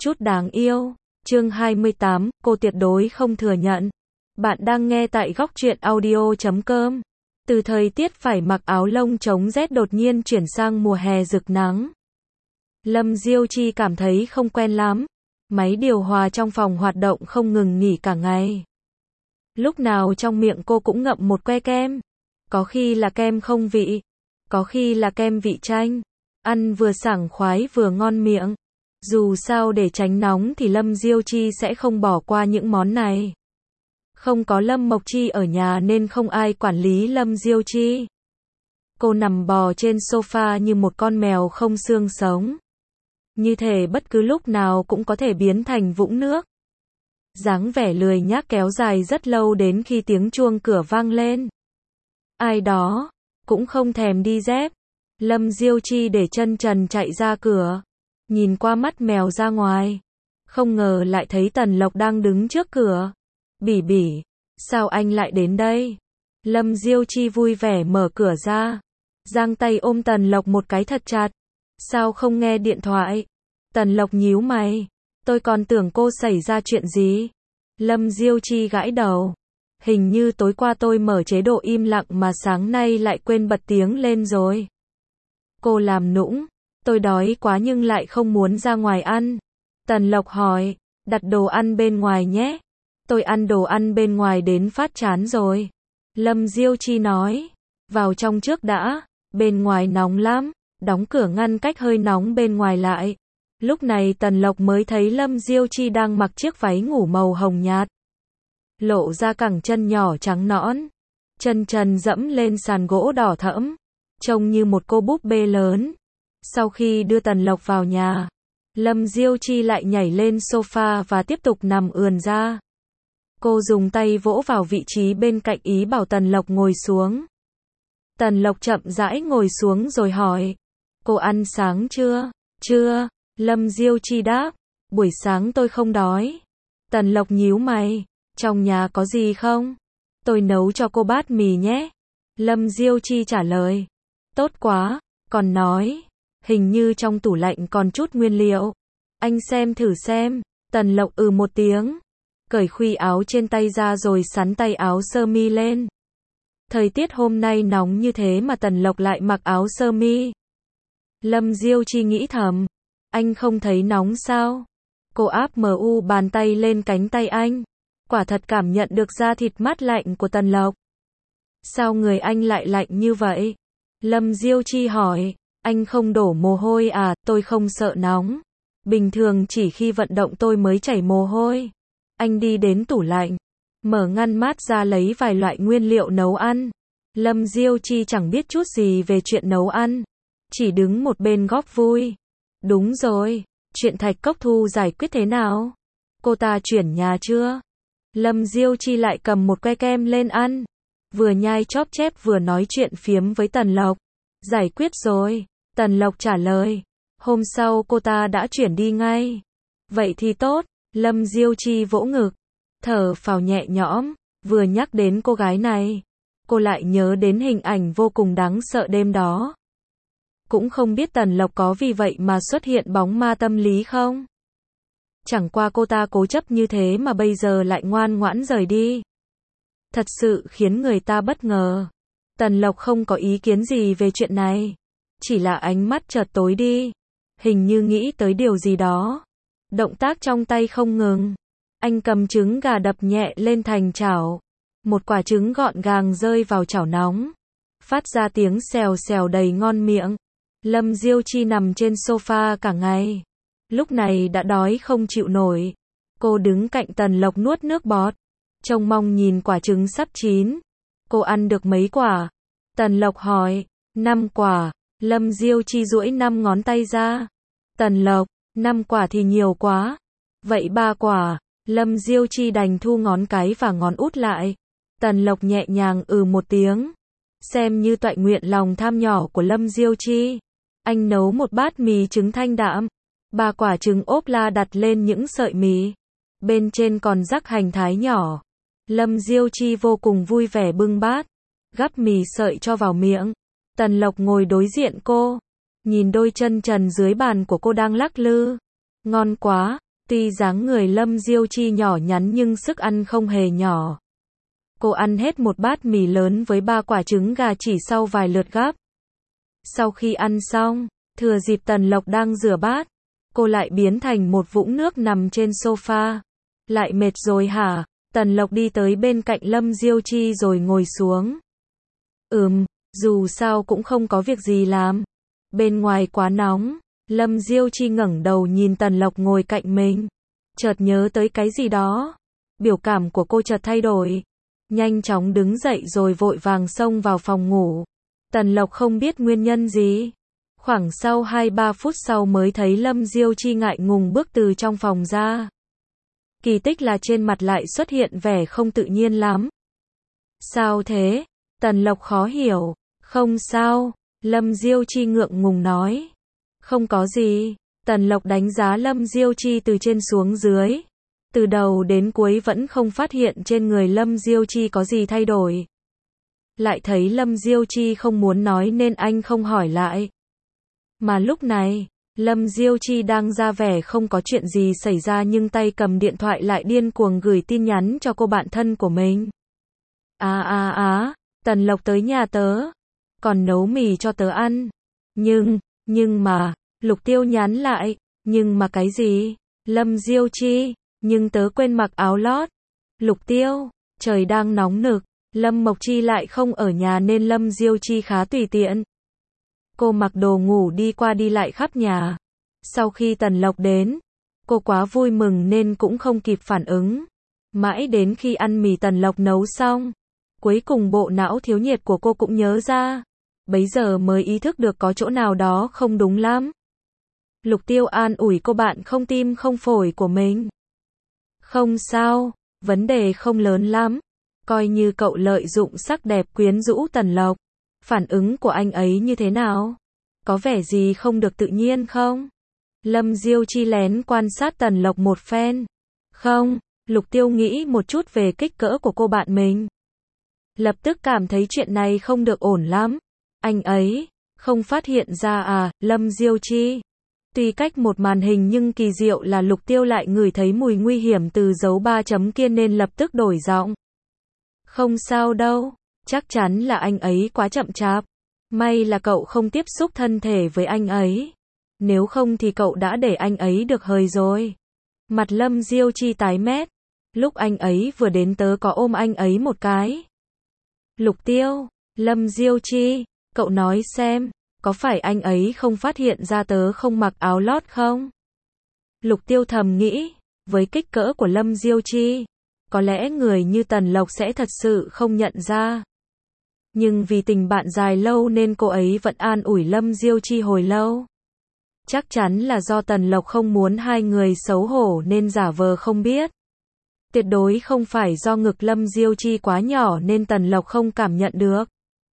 chút đáng yêu. Chương 28, cô tuyệt đối không thừa nhận. Bạn đang nghe tại góc truyện audio.com. Từ thời tiết phải mặc áo lông chống rét đột nhiên chuyển sang mùa hè rực nắng. Lâm Diêu Chi cảm thấy không quen lắm. Máy điều hòa trong phòng hoạt động không ngừng nghỉ cả ngày. Lúc nào trong miệng cô cũng ngậm một que kem. Có khi là kem không vị, có khi là kem vị chanh. Ăn vừa sảng khoái vừa ngon miệng. Dù sao để tránh nóng thì Lâm Diêu Chi sẽ không bỏ qua những món này. Không có Lâm Mộc Chi ở nhà nên không ai quản lý Lâm Diêu Chi. Cô nằm bò trên sofa như một con mèo không xương sống. Như thể bất cứ lúc nào cũng có thể biến thành vũng nước. Dáng vẻ lười nhác kéo dài rất lâu đến khi tiếng chuông cửa vang lên. Ai đó, cũng không thèm đi dép. Lâm Diêu Chi để chân trần chạy ra cửa. Nhìn qua mắt mèo ra ngoài. Không ngờ lại thấy Tần Lộc đang đứng trước cửa. Bỉ bỉ, sao anh lại đến đây? Lâm Diêu Chi vui vẻ mở cửa ra. Giang tay ôm Tần Lộc một cái thật chặt. Sao không nghe điện thoại? Tần Lộc nhíu mày. Tôi còn tưởng cô xảy ra chuyện gì? Lâm Diêu Chi gãi đầu. Hình như tối qua tôi mở chế độ im lặng mà sáng nay lại quên bật tiếng lên rồi. Cô làm nũng. Tôi đói quá nhưng lại không muốn ra ngoài ăn. Tần Lộc hỏi, đặt đồ ăn bên ngoài nhé. Tôi ăn đồ ăn bên ngoài đến phát chán rồi. Lâm Diêu Chi nói, vào trong trước đã, bên ngoài nóng lắm. Đóng cửa ngăn cách hơi nóng bên ngoài lại. Lúc này Tần Lộc mới thấy Lâm Diêu Chi đang mặc chiếc váy ngủ màu hồng nhạt. Lộ ra cẳng chân nhỏ trắng nõn. Chân trần dẫm lên sàn gỗ đỏ thẫm. Trông như một cô búp bê lớn. Sau khi đưa Tần Lộc vào nhà, Lâm Diêu Chi lại nhảy lên sofa và tiếp tục nằm ườn ra. Cô dùng tay vỗ vào vị trí bên cạnh ý bảo Tần Lộc ngồi xuống. Tần Lộc chậm rãi ngồi xuống rồi hỏi, cô ăn sáng chưa? Chưa, Lâm Diêu Chi đáp, buổi sáng tôi không đói. Tần Lộc nhíu mày, trong nhà có gì không? Tôi nấu cho cô bát mì nhé. Lâm Diêu Chi trả lời, tốt quá, còn nói, hình như trong tủ lạnh còn chút nguyên liệu. Anh xem thử xem. Tần Lộc một tiếng. Cởi khuy áo trên tay ra rồi xắn tay áo sơ mi lên. Thời tiết hôm nay nóng như thế mà Tần Lộc lại mặc áo sơ mi. Lâm Diêu Chi nghĩ thầm. Anh không thấy nóng sao? Cô áp bàn tay lên cánh tay anh. Quả thật cảm nhận được da thịt mát lạnh của Tần Lộc. Sao người anh lại lạnh như vậy? Lâm Diêu Chi hỏi. Anh không đổ mồ hôi à? Tôi không sợ nóng. Bình thường chỉ khi vận động tôi mới chảy mồ hôi. Anh đi đến tủ lạnh, mở ngăn mát ra lấy vài loại nguyên liệu nấu ăn. Lâm Diêu Chi chẳng biết chút gì về chuyện nấu ăn. Chỉ đứng một bên góp vui. Đúng rồi, chuyện Thạch Cốc Thu giải quyết thế nào? Cô ta chuyển nhà chưa? Lâm Diêu Chi lại cầm một que kem lên ăn. Vừa nhai chóp chép vừa nói chuyện phiếm với Tần Lộc. Giải quyết rồi. Tần Lộc trả lời. Hôm sau cô ta đã chuyển đi ngay. Vậy thì tốt. Lâm Diêu Chi vỗ ngực. Thở phào nhẹ nhõm. Vừa nhắc đến cô gái này, cô lại nhớ đến hình ảnh vô cùng đáng sợ đêm đó. Cũng không biết Tần Lộc có vì vậy mà xuất hiện bóng ma tâm lý không? Chẳng qua cô ta cố chấp như thế mà bây giờ lại ngoan ngoãn rời đi. Thật sự khiến người ta bất ngờ. Tần Lộc không có ý kiến gì về chuyện này. Chỉ là ánh mắt chợt tối đi. Hình như nghĩ tới điều gì đó. Động tác trong tay không ngừng. Anh cầm trứng gà đập nhẹ lên thành chảo. Một quả trứng gọn gàng rơi vào chảo nóng. Phát ra tiếng xèo xèo đầy ngon miệng. Lâm Diêu Chi nằm trên sofa cả ngày. Lúc này đã đói không chịu nổi. Cô đứng cạnh Tần Lộc nuốt nước bọt. Trông mong nhìn quả trứng sắp chín. Cô ăn được mấy quả? Tần Lộc hỏi. 5 quả. Lâm Diêu Chi duỗi 5 ngón tay ra. Tần Lộc, 5 quả thì nhiều quá. Vậy 3 quả. Lâm Diêu Chi đành thu ngón cái và ngón út lại. Tần Lộc nhẹ nhàng một tiếng. Xem như toại nguyện lòng tham nhỏ của Lâm Diêu Chi. Anh nấu một bát mì trứng thanh đạm. 3 quả trứng ốp la đặt lên những sợi mì. Bên trên còn rắc hành thái nhỏ. Lâm Diêu Chi vô cùng vui vẻ bưng bát. Gắp mì sợi cho vào miệng. Tần Lộc ngồi đối diện cô. Nhìn đôi chân trần dưới bàn của cô đang lắc lư. Ngon quá. Tuy dáng người Lâm Diêu Chi nhỏ nhắn nhưng sức ăn không hề nhỏ. Cô ăn hết một bát mì lớn với 3 quả trứng gà chỉ sau vài lượt gắp. Sau khi ăn xong, thừa dịp Tần Lộc đang rửa bát, cô lại biến thành một vũng nước nằm trên sofa. Lại mệt rồi hả? Tần Lộc đi tới bên cạnh Lâm Diêu Chi rồi ngồi xuống. Dù sao cũng không có việc gì làm. Bên ngoài quá nóng. Lâm Diêu Chi ngẩng đầu nhìn Tần Lộc ngồi cạnh mình. Chợt nhớ tới cái gì đó. Biểu cảm của cô chợt thay đổi. Nhanh chóng đứng dậy rồi vội vàng xông vào phòng ngủ. Tần Lộc không biết nguyên nhân gì. Khoảng sau 2-3 phút sau mới thấy Lâm Diêu Chi ngại ngùng bước từ trong phòng ra. Kỳ tích là trên mặt lại xuất hiện vẻ không tự nhiên lắm. Sao thế? Tần Lộc khó hiểu. Không sao. Lâm Diêu Chi ngượng ngùng nói. Không có gì. Tần Lộc đánh giá Lâm Diêu Chi từ trên xuống dưới. Từ đầu đến cuối vẫn không phát hiện trên người Lâm Diêu Chi có gì thay đổi. Lại thấy Lâm Diêu Chi không muốn nói nên anh không hỏi lại. Mà lúc này, Lâm Diêu Chi đang ra vẻ không có chuyện gì xảy ra nhưng tay cầm điện thoại lại điên cuồng gửi tin nhắn cho cô bạn thân của mình. Tần Lộc tới nhà tớ. Còn nấu mì cho tớ ăn. Nhưng mà, Lục Tiêu nhắn lại. Nhưng mà cái gì? Lâm Diêu Chi, nhưng tớ quên mặc áo lót. Lục Tiêu, trời đang nóng nực. Lâm Mộc Chi lại không ở nhà nên Lâm Diêu Chi khá tùy tiện. Cô mặc đồ ngủ đi qua đi lại khắp nhà. Sau khi Tần Lộc đến, cô quá vui mừng nên cũng không kịp phản ứng. Mãi đến khi ăn mì Tần Lộc nấu xong, cuối cùng bộ não thiếu nhiệt của cô cũng nhớ ra. Bấy giờ mới ý thức được có chỗ nào đó không đúng lắm. Lục Tiêu an ủi cô bạn không tim không phổi của mình. Không sao, vấn đề không lớn lắm. Coi như cậu lợi dụng sắc đẹp quyến rũ Tần Lộc. Phản ứng của anh ấy như thế nào? Có vẻ gì không được tự nhiên không? Lâm Diêu Chi lén quan sát Tần Lộc một phen. Không, Lục Tiêu nghĩ một chút về kích cỡ của cô bạn mình. Lập tức cảm thấy chuyện này không được ổn lắm. Anh ấy, không phát hiện ra à, Lâm Diêu Chi. Tuy cách một màn hình nhưng kỳ diệu là Lục Tiêu lại ngửi thấy mùi nguy hiểm từ dấu 3 chấm kia nên lập tức đổi giọng. Không sao đâu, chắc chắn là anh ấy quá chậm chạp. May là cậu không tiếp xúc thân thể với anh ấy. Nếu không thì cậu đã để anh ấy được hời rồi. Mặt Lâm Diêu Chi tái mét. Lúc anh ấy vừa đến tớ có ôm anh ấy một cái. Lục Tiêu, Lâm Diêu Chi, cậu nói xem, có phải anh ấy không phát hiện ra tớ không mặc áo lót không? Lục Tiêu thầm nghĩ, với kích cỡ của Lâm Diêu Chi, có lẽ người như Tần Lộc sẽ thật sự không nhận ra. Nhưng vì tình bạn dài lâu nên cô ấy vẫn an ủi Lâm Diêu Chi hồi lâu. Chắc chắn là do Tần Lộc không muốn hai người xấu hổ nên giả vờ không biết. Tuyệt đối không phải do ngực Lâm Diêu Chi quá nhỏ nên Tần Lộc không cảm nhận được.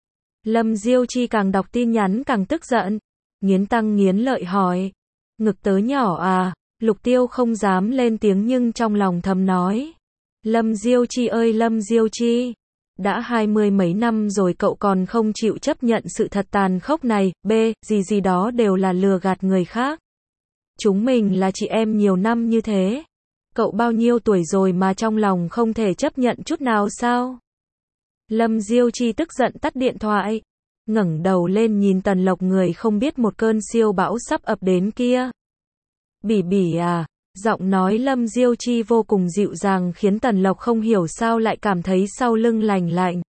Lâm Diêu Chi càng đọc tin nhắn càng tức giận. Nghiến răng nghiến lợi hỏi. Ngực tớ nhỏ à? Lục Tiêu không dám lên tiếng nhưng trong lòng thầm nói. Lâm Diêu Chi ơi Lâm Diêu Chi. Đã 20 mấy năm rồi cậu còn không chịu chấp nhận sự thật tàn khốc này. Gì đó đều là lừa gạt người khác. Chúng mình là chị em nhiều năm như thế. Cậu bao nhiêu tuổi rồi mà trong lòng không thể chấp nhận chút nào sao? Lâm Diêu Chi tức giận tắt điện thoại. Ngẩng đầu lên nhìn Tần Lộc người không biết một cơn siêu bão sắp ập đến kia. Bỉ bỉ à? Giọng nói Lâm Diêu Chi vô cùng dịu dàng khiến Tần Lộc không hiểu sao lại cảm thấy sau lưng lành lạnh.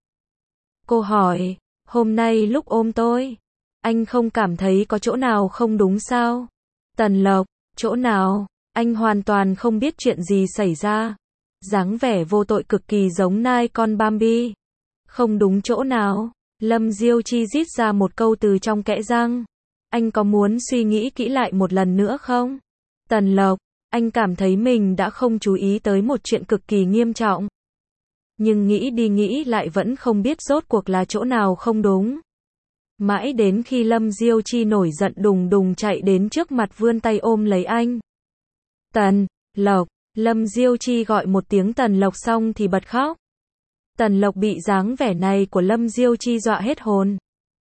Cô hỏi, hôm nay lúc ôm tôi, anh không cảm thấy có chỗ nào không đúng sao? Tần Lộc, chỗ nào? Anh hoàn toàn không biết chuyện gì xảy ra. Dáng vẻ vô tội cực kỳ giống nai con Bambi. Không đúng chỗ nào? Lâm Diêu Chi rít ra một câu từ trong kẽ răng. Anh có muốn suy nghĩ kỹ lại một lần nữa không? Tần Lộc, anh cảm thấy mình đã không chú ý tới một chuyện cực kỳ nghiêm trọng. Nhưng nghĩ đi nghĩ lại vẫn không biết rốt cuộc là chỗ nào không đúng. Mãi đến khi Lâm Diêu Chi nổi giận đùng đùng chạy đến trước mặt vươn tay ôm lấy anh. Tần Lộc, Lâm Diêu Chi gọi một tiếng Tần Lộc xong thì bật khóc. Tần Lộc bị dáng vẻ này của Lâm Diêu Chi dọa hết hồn.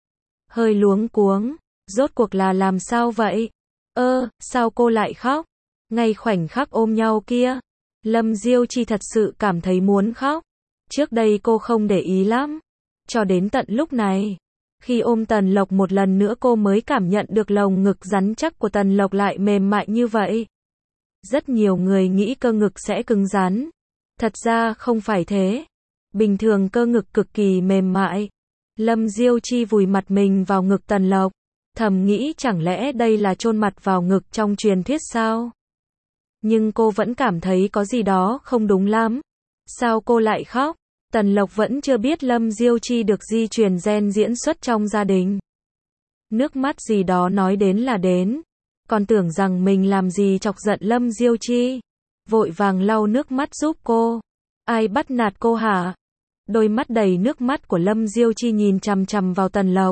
Hơi luống cuống, rốt cuộc là làm sao vậy? Sao cô lại khóc? Ngay khoảnh khắc ôm nhau kia, Lâm Diêu Chi thật sự cảm thấy muốn khóc. Trước đây cô không để ý lắm. Cho đến tận lúc này, khi ôm Tần Lộc một lần nữa cô mới cảm nhận được lồng ngực rắn chắc của Tần Lộc lại mềm mại như vậy. Rất nhiều người nghĩ cơ ngực sẽ cứng rắn. Thật ra không phải thế. Bình thường cơ ngực cực kỳ mềm mại. Lâm Diêu Chi vùi mặt mình vào ngực Tần Lộc. Thầm nghĩ chẳng lẽ đây là chôn mặt vào ngực trong truyền thuyết sao? Nhưng cô vẫn cảm thấy có gì đó không đúng lắm. Sao cô lại khóc? Tần Lộc vẫn chưa biết Lâm Diêu Chi được di truyền gen diễn xuất trong gia đình. Nước mắt gì đó nói đến là đến. Còn tưởng rằng mình làm gì chọc giận Lâm Diêu Chi. Vội vàng lau nước mắt giúp cô. Ai bắt nạt cô hả? Đôi mắt đầy nước mắt của Lâm Diêu Chi nhìn chằm chằm vào Tần Lộc.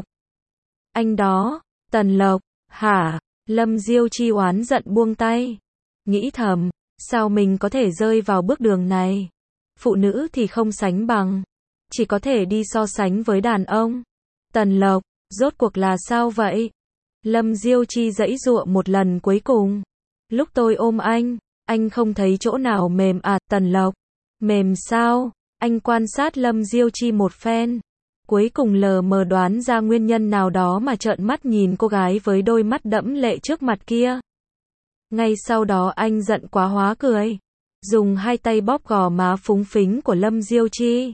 Anh đó, Tần Lộc, hả? Lâm Diêu Chi oán giận buông tay. Nghĩ thầm, sao mình có thể rơi vào bước đường này? Phụ nữ thì không sánh bằng. Chỉ có thể đi so sánh với đàn ông. Tần Lộc, rốt cuộc là sao vậy? Lâm Diêu Chi giãy giụa một lần cuối cùng. Lúc tôi ôm anh không thấy chỗ nào mềm à? Tần Lộc, mềm sao? Anh quan sát Lâm Diêu Chi một phen. Cuối cùng lờ mờ đoán ra nguyên nhân nào đó mà trợn mắt nhìn cô gái với đôi mắt đẫm lệ trước mặt kia. Ngay sau đó anh giận quá hóa cười. Dùng hai tay bóp gò má phúng phính của Lâm Diêu Chi.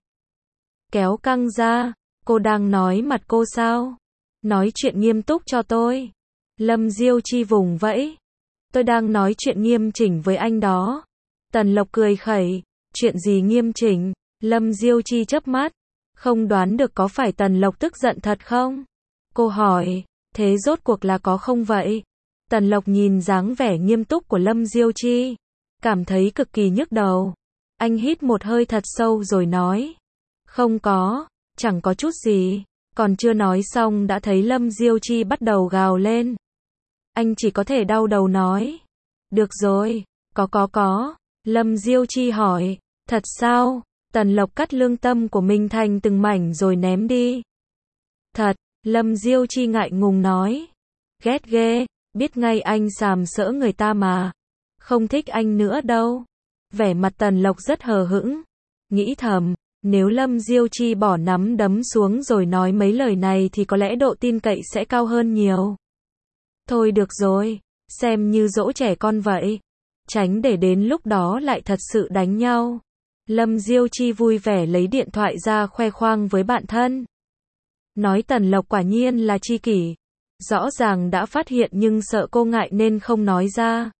Kéo căng ra. Cô đang nói mặt cô sao? Nói chuyện nghiêm túc cho tôi. Lâm Diêu Chi vùng vẫy. Tôi đang nói chuyện nghiêm chỉnh với anh đó. Tần Lộc cười khẩy. Chuyện gì nghiêm chỉnh? Lâm Diêu Chi chớp mắt. Không đoán được có phải Tần Lộc tức giận thật không? Cô hỏi. Thế rốt cuộc là có không vậy? Tần Lộc nhìn dáng vẻ nghiêm túc của Lâm Diêu Chi. Cảm thấy cực kỳ nhức đầu. Anh hít một hơi thật sâu rồi nói. Không có. Chẳng có chút gì. Còn chưa nói xong đã thấy Lâm Diêu Chi bắt đầu gào lên. Anh chỉ có thể đau đầu nói. Được rồi. Có. Lâm Diêu Chi hỏi. Thật sao? Tần Lộc cắt lương tâm của mình thành từng mảnh rồi ném đi. Thật. Lâm Diêu Chi ngại ngùng nói. Ghét ghê. Biết ngay anh sàm sỡ người ta mà. Không thích anh nữa đâu. Vẻ mặt Tần Lộc rất hờ hững. Nghĩ thầm. Nếu Lâm Diêu Chi bỏ nắm đấm xuống rồi nói mấy lời này thì có lẽ độ tin cậy sẽ cao hơn nhiều. Thôi được rồi. Xem như dỗ trẻ con vậy. Tránh để đến lúc đó lại thật sự đánh nhau. Lâm Diêu Chi vui vẻ lấy điện thoại ra khoe khoang với bạn thân. Nói Tần Lộc quả nhiên là tri kỷ. Rõ ràng đã phát hiện nhưng sợ cô ngại nên không nói ra.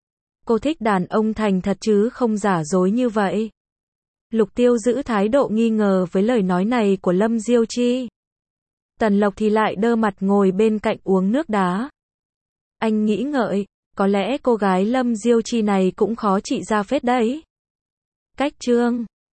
Cô thích đàn ông thành thật chứ không giả dối như vậy. Lục Tiêu giữ thái độ nghi ngờ với lời nói này của Lâm Diêu Chi. Tần Lộc thì lại đơ mặt ngồi bên cạnh uống nước đá. Anh nghĩ ngợi, có lẽ cô gái Lâm Diêu Chi này cũng khó trị ra phết đấy. Cách chương